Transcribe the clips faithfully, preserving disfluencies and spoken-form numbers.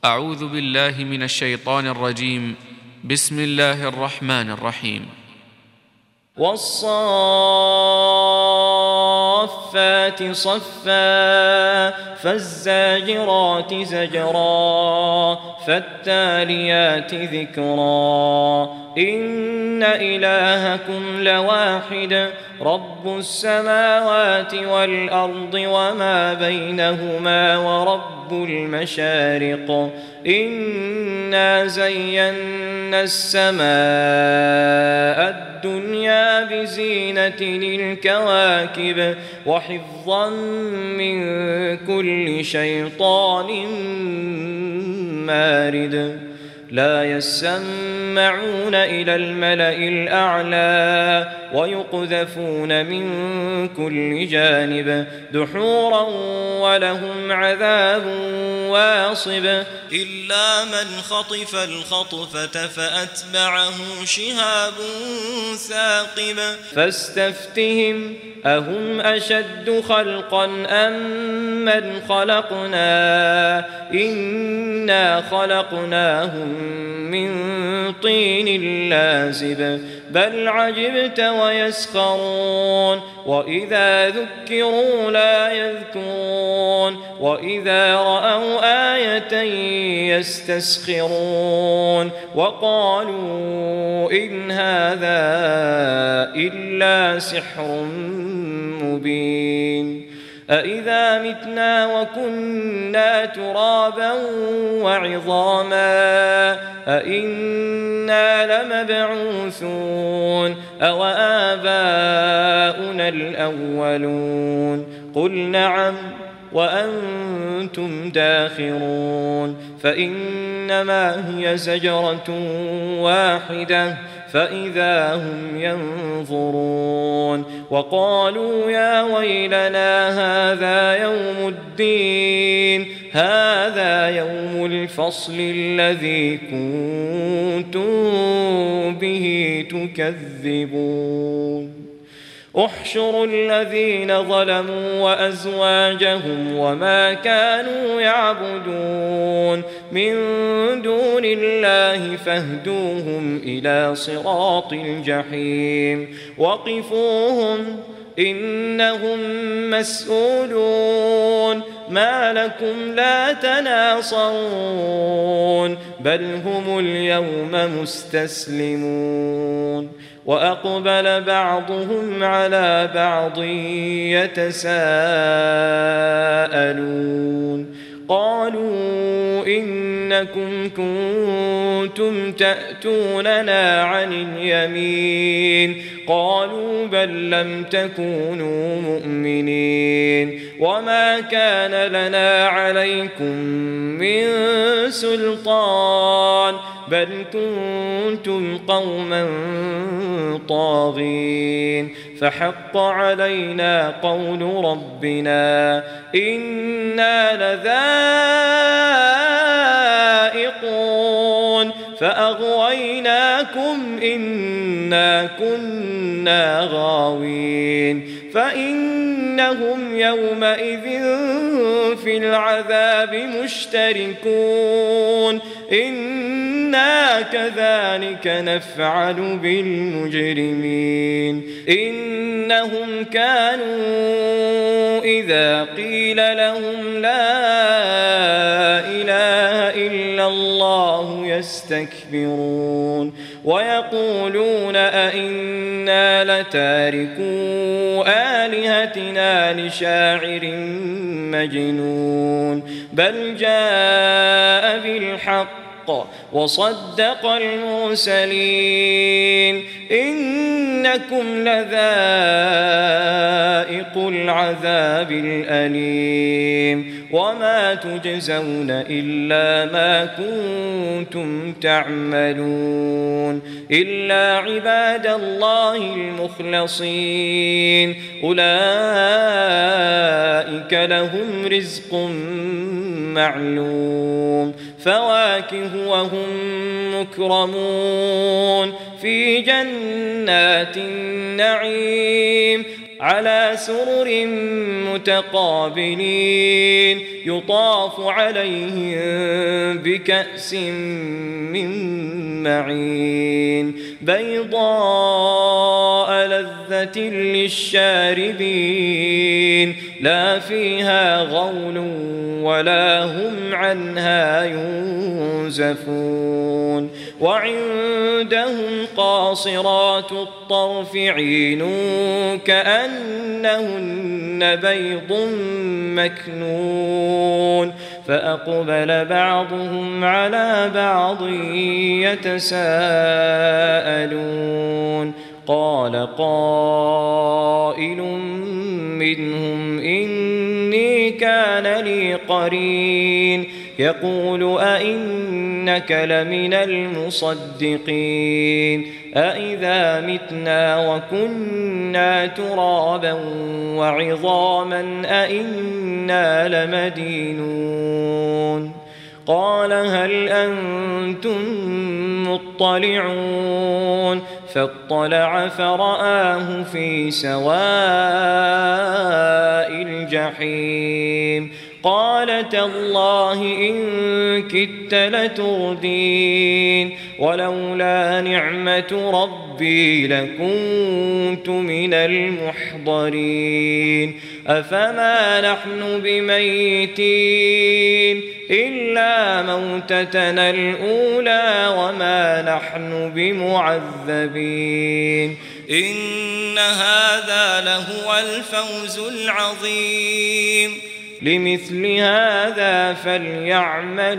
أعوذ بالله من الشيطان الرجيم. بسم الله الرحمن الرحيم. والصافات صفا فالزاجرات زجرا فالتاليات ذكرا إن إلهكم لواحد رب السماوات والأرض وما بينهما ورب المشارق إنا زينا السماء الدنيا بزينة الكواكب وحفظا من كل شيطان مارد لا يسمعون إلى الملأ الأعلى ويقذفون من كل جانب دحورا ولهم عذاب واصب إلا من خطف الخطفة فأتبعه شهاب ثاقب فاستفتهم أهم أشد خلقا أم من خلقنا إنا خلقناهم من طين لازب بل عجبت ويسخرون وإذا ذكروا لا يذكرون وإذا رأوا آية يستسخرون وقالوا إن هذا إلا سحر مبين أإذا متنا وكنا ترابا وعظاما أإنا لمبعوثون أو آباؤنا الأولون قل نعم وأنتم داخرون فإنما هي زجرة واحدة فإذا هم ينظرون وقالوا يا ويلنا هذا يوم الدين هذا يوم الفصل الذي كنتم به تكذبون احشروا الذين ظلموا وأزواجهم وما كانوا يعبدون من دون الله فاهدوهم إلى صراط الجحيم وقفوهم إنهم مسؤولون ما لكم لا تناصرون بل هم اليوم مستسلمون وأقبل بعضهم على بعض يتساءلون قالوا إنكم كنتم تأتوننا عن اليمين قالوا بل لم تكونوا مؤمنين وما كان لنا عليكم من سلطان بل كنتم قوما طاغين فحق علينا قول ربنا إنا لذائقون فأغويناكم إنا كنا غاوين فإنهم يومئذ في العذاب مشتركون إنا كذلك نفعل بالمجرمين إنهم كانوا إذا قيل لهم لا إله إلا الله يستكبرون ويقولون أئنا لتاركو آلهتنا لشاعر مجنون بل جاء بالحق وصدق المرسلين إنكم لذائق العذاب الأليم وما تجزون إلا ما كنتم تعملون إلا عباد الله المخلصين أولئك لهم رزق معلوم فواكه وهم مكرمون في جنات النعيم على سرر متقابلين يطاف عليهم بكأس من معين بيضاء لذة للشاربين لا فيها غول ولا هم عنها ينزفون وعندهم قاصرات الطرف عين كأنهن بيض مكنون فأقبل بعضهم على بعض يتساءلون قال قائل منهم إني كان لي قرين يقول أئنك لمن المصدقين أئذا متنا وكنا ترابا وعظاما أئنا لمدينون قال هل أنتم مطلعون فاطلع فرآه في سواء الجحيم قال تالله إن كدت لتردين ولولا نعمة ربي لكنت من المحضرين أفما نحن بميتين إلا موتتنا الأولى وما نحن بمعذبين إن هذا لهو الفوز العظيم لمثل هذا فليعمل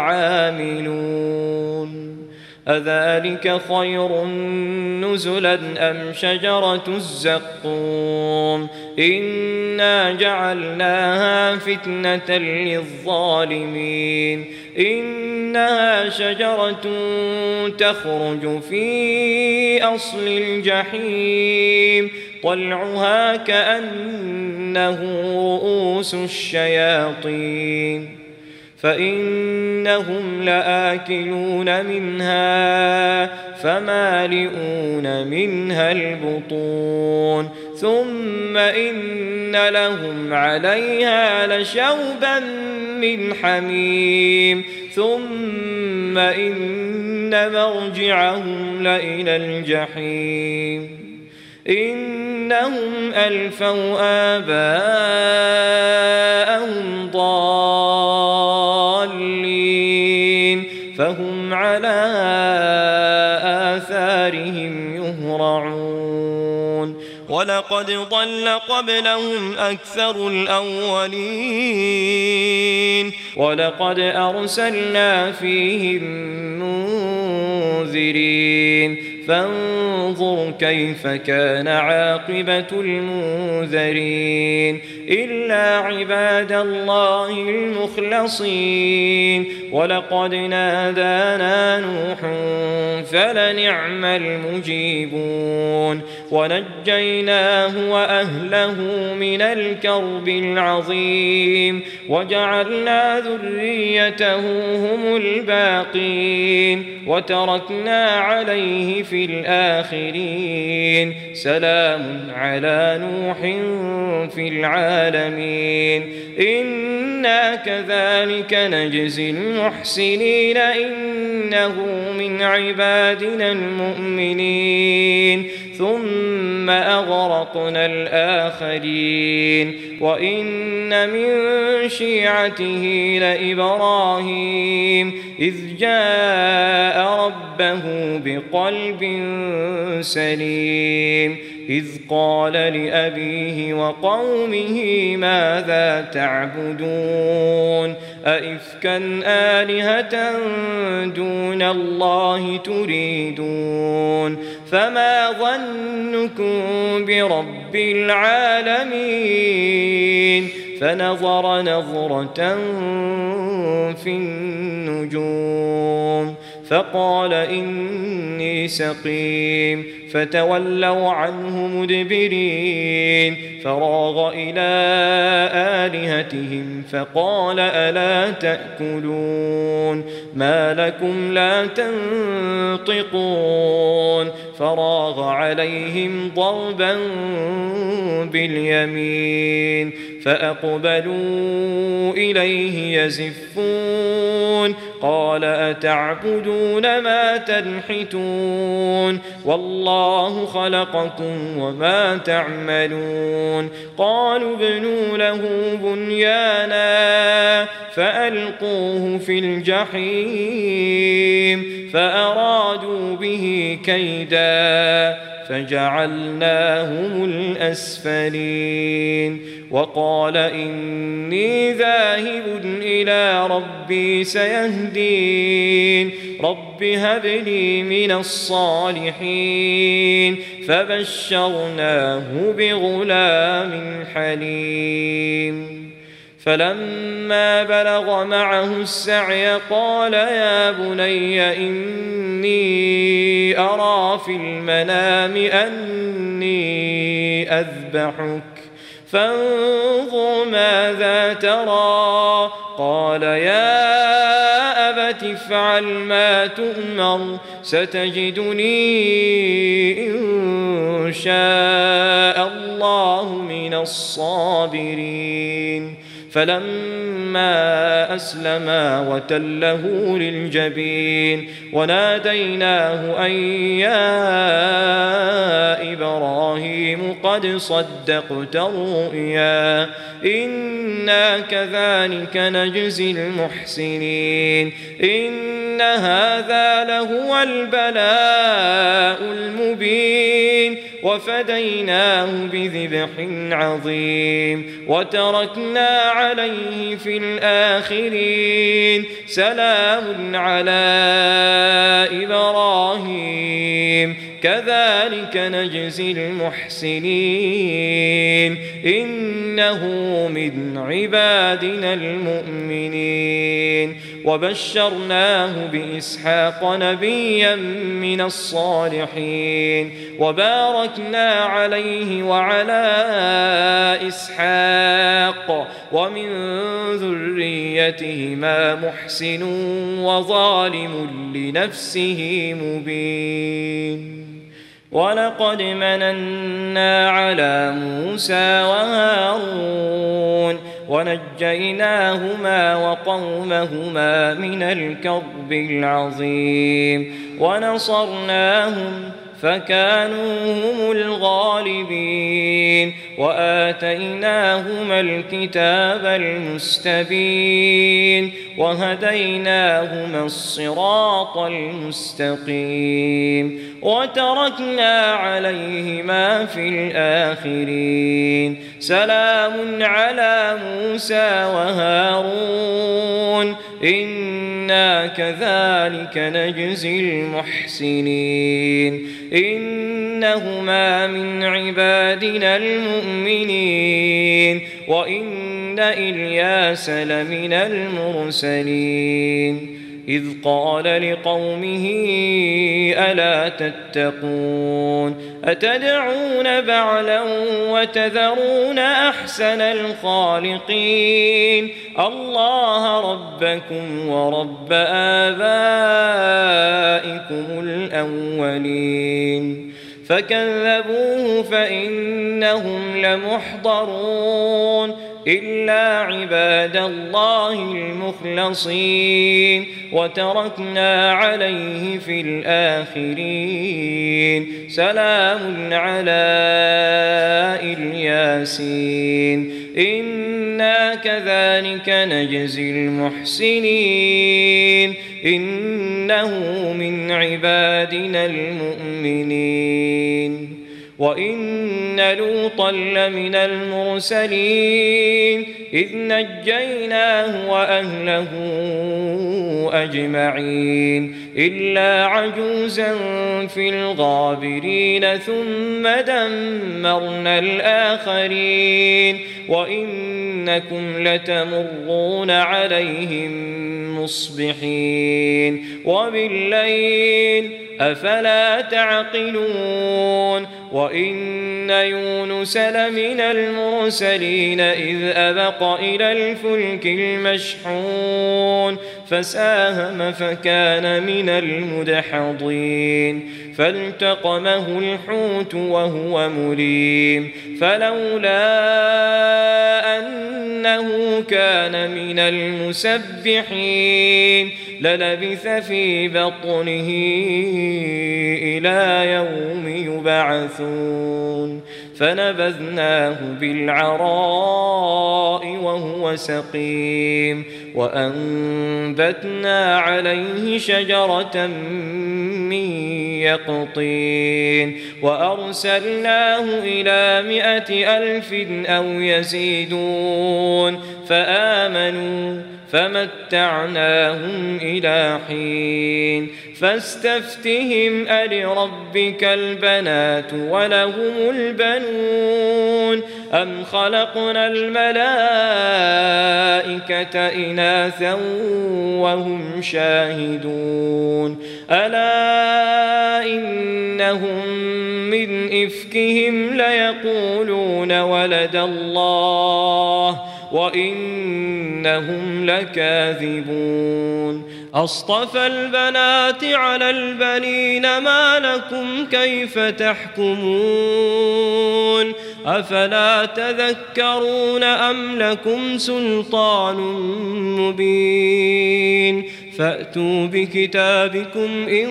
العاملون أذلك خير نزلا أم شجرة الزقوم إنا جعلناها فتنة للظالمين إنها شجرة تخرج في أصل الجحيم طلعها كأنه رؤوس الشياطين فإنهم لآكلون منها فمالئون منها البطون ثم إن لهم عليها لشوبا من حميم ثم إن مرجعهم لإلى الجحيم إنهم ألفوا آباءهم ضالين فهم على آثارهم يهرعون ولقد ضل قبلهم أكثر الأولين ولقد أرسلنا فيهم منذرين فانظر كيف كان عاقبة المنذرين إلا عباد الله المخلصين ولقد نادانا نوح فلنعم المجيبون ونجيناه وأهله من الكرب العظيم وجعلنا ذريته هم الباقين وتركنا عليه في الآخرين سلام على نوح في العالمين إنا كذلك نجزي المحسنين إنه من عبادنا المؤمنين ثم أغرقنا الآخرين وإن من شيعته لإبراهيم إذ جاء ربه بقلب سليم إذ قال لأبيه وقومه ماذا تعبدون أئفكا آلهة دون الله تريدون فما ظنكم برب العالمين فنظر نظرة في النجوم فقال إني سقيم فتولوا عنه مدبرين فراغ إلى آلهتهم فقال ألا تأكلون ما لكم لا تنطقون فراغ عليهم ضربا باليمين فأقبلوا إليه يزفون قال أتعبدون ما تنحتون والله خلقكم وما تعملون قالوا ابنوا له بنيانا فألقوه في الجحيم فأرادوا به كيدا فجعلناهم الأسفلين وقال إني ذاهب إلى ربي سيهدين رب هب لي من الصالحين فبشرناه بغلام حليم فلما بلغ معه السعي قال يا بني إني أرى في المنام أني أذبحك فانظر ماذا ترى قال يا أبت افعل ما تؤمر ستجدني إن شاء الله من الصابرين فلما أسلما وتله للجبين وناديناه أن يا إبراهيم قد صدقت الرؤيا إنا كذلك نجزي المحسنين إن هذا لهو البلاء المبين وفديناه بذبح عظيم وتركنا عليه في الآخرين سلام على إبراهيم كذلك نجزي المحسنين إنه من عبادنا المؤمنين وبشرناه بإسحاق نبيا من الصالحين وباركنا عليه وعلى إسحاق ومن ذريتهما محسن وظالم لنفسه مبين ولقد مننا على موسى وهارون ونجيناهما وقومهما من الكرب العظيم ونصرناهم فكانوا هم الغالبين وآتيناهما الكتاب المستبين وهديناهما الصراط المستقيم وتركنا عليهما في الآخرين سلام على موسى وهارون إنا كذلك نجزي المحسنين إنهما من عبادنا المؤمنين وإن إلياس لمن المرسلين إذ قال لقومه ألا تتقون أتدعون بعلا وتذرون أحسن الخالقين الله ربكم ورب آبائكم الأولين فكذبوه فإنهم لمحضرون إلا عباد الله المخلصين وتركنا عليه في الآخرين سلام على الياسين إنا كذلك نجزي المحسنين إنه من عبادنا المؤمنين وإن لوطا لمن المرسلين إذ نجيناه وأهله أجمعين إلا عجوزا في الغابرين ثم دمرنا الآخرين وإنكم لتمرون عليهم مصبحين وبالليل أفلا تعقلون وإن يونس لمن المرسلين إذ أبق إلى الفلك المشحون فساهم فكان من المدحضين فالتقمه الحوت وهو مليم فلولا أنه كان من المسبحين للبث في بطنه إلى يوم يبعثون فنبذناه بالعراء وهو سقيم وأنبتنا عليه شجرة من يقطين وأرسلناه إلى مائة ألف أو يزيدون فآمنوا فمتعناهم إلى حين فاستفتهم ألربك البنات ولهم البنون أم خلقنا الملائكة إناثا وهم شاهدون ألا إنهم من إفكهم ليقولون ولد الله وإنهم لكاذبون أصطفى البنات على البنين ما لكم كيف تحكمون أفلا تذكرون أم لكم سلطان مبين فأتوا بكتابكم إن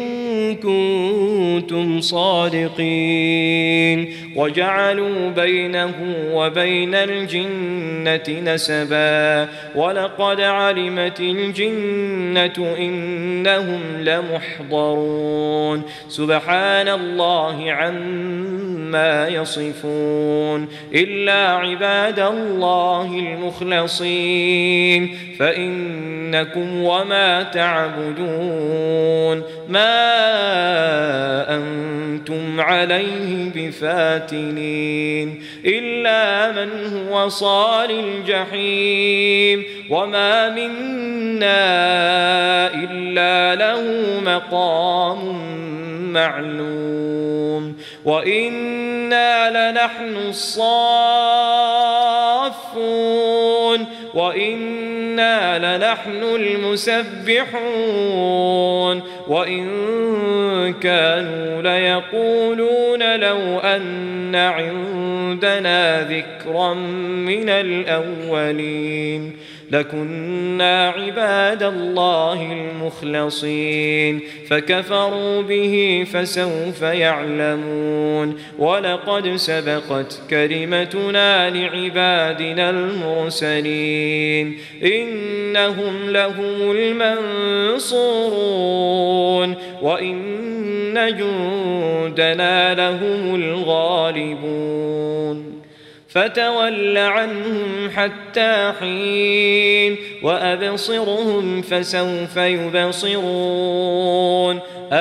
كنتم صادقين وجعلوا بينه وبين الجنة نسبا ولقد علمت الجنة إنهم لمحضرون سبحان الله عما يصفون إلا عباد الله المخلصين فإنكم وما تعبدون ما أنتم عليه بفاتنين إلا من هو صال الجحيم وما منا إلا له مقام معلوم وإنا لنحن الصافون وإنا لنحن المسبحون وإن كانوا ليقولون لو أن عندنا ذكرا من الأولين لكنا عباد الله المخلصين فكفروا به فسوف يعلمون ولقد سبقت كلمتنا لعبادنا المرسلين إنهم لهم المنصورون وإن جندنا لهم الغالبون فتول عنهم حتى حين وأبصرهم فسوف يبصرون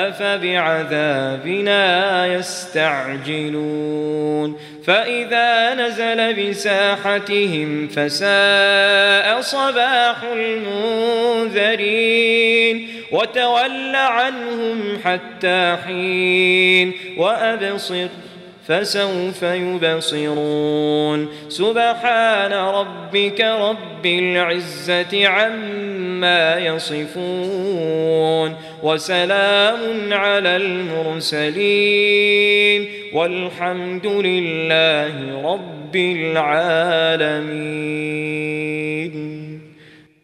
أفبعذابنا يستعجلون فإذا نزل بساحتهم فساء صباح المنذرين وتول عنهم حتى حين وأبصر فسوف يبصرون سبحان ربك رب العزة عما يصفون وسلام على المرسلين والحمد لله رب العالمين.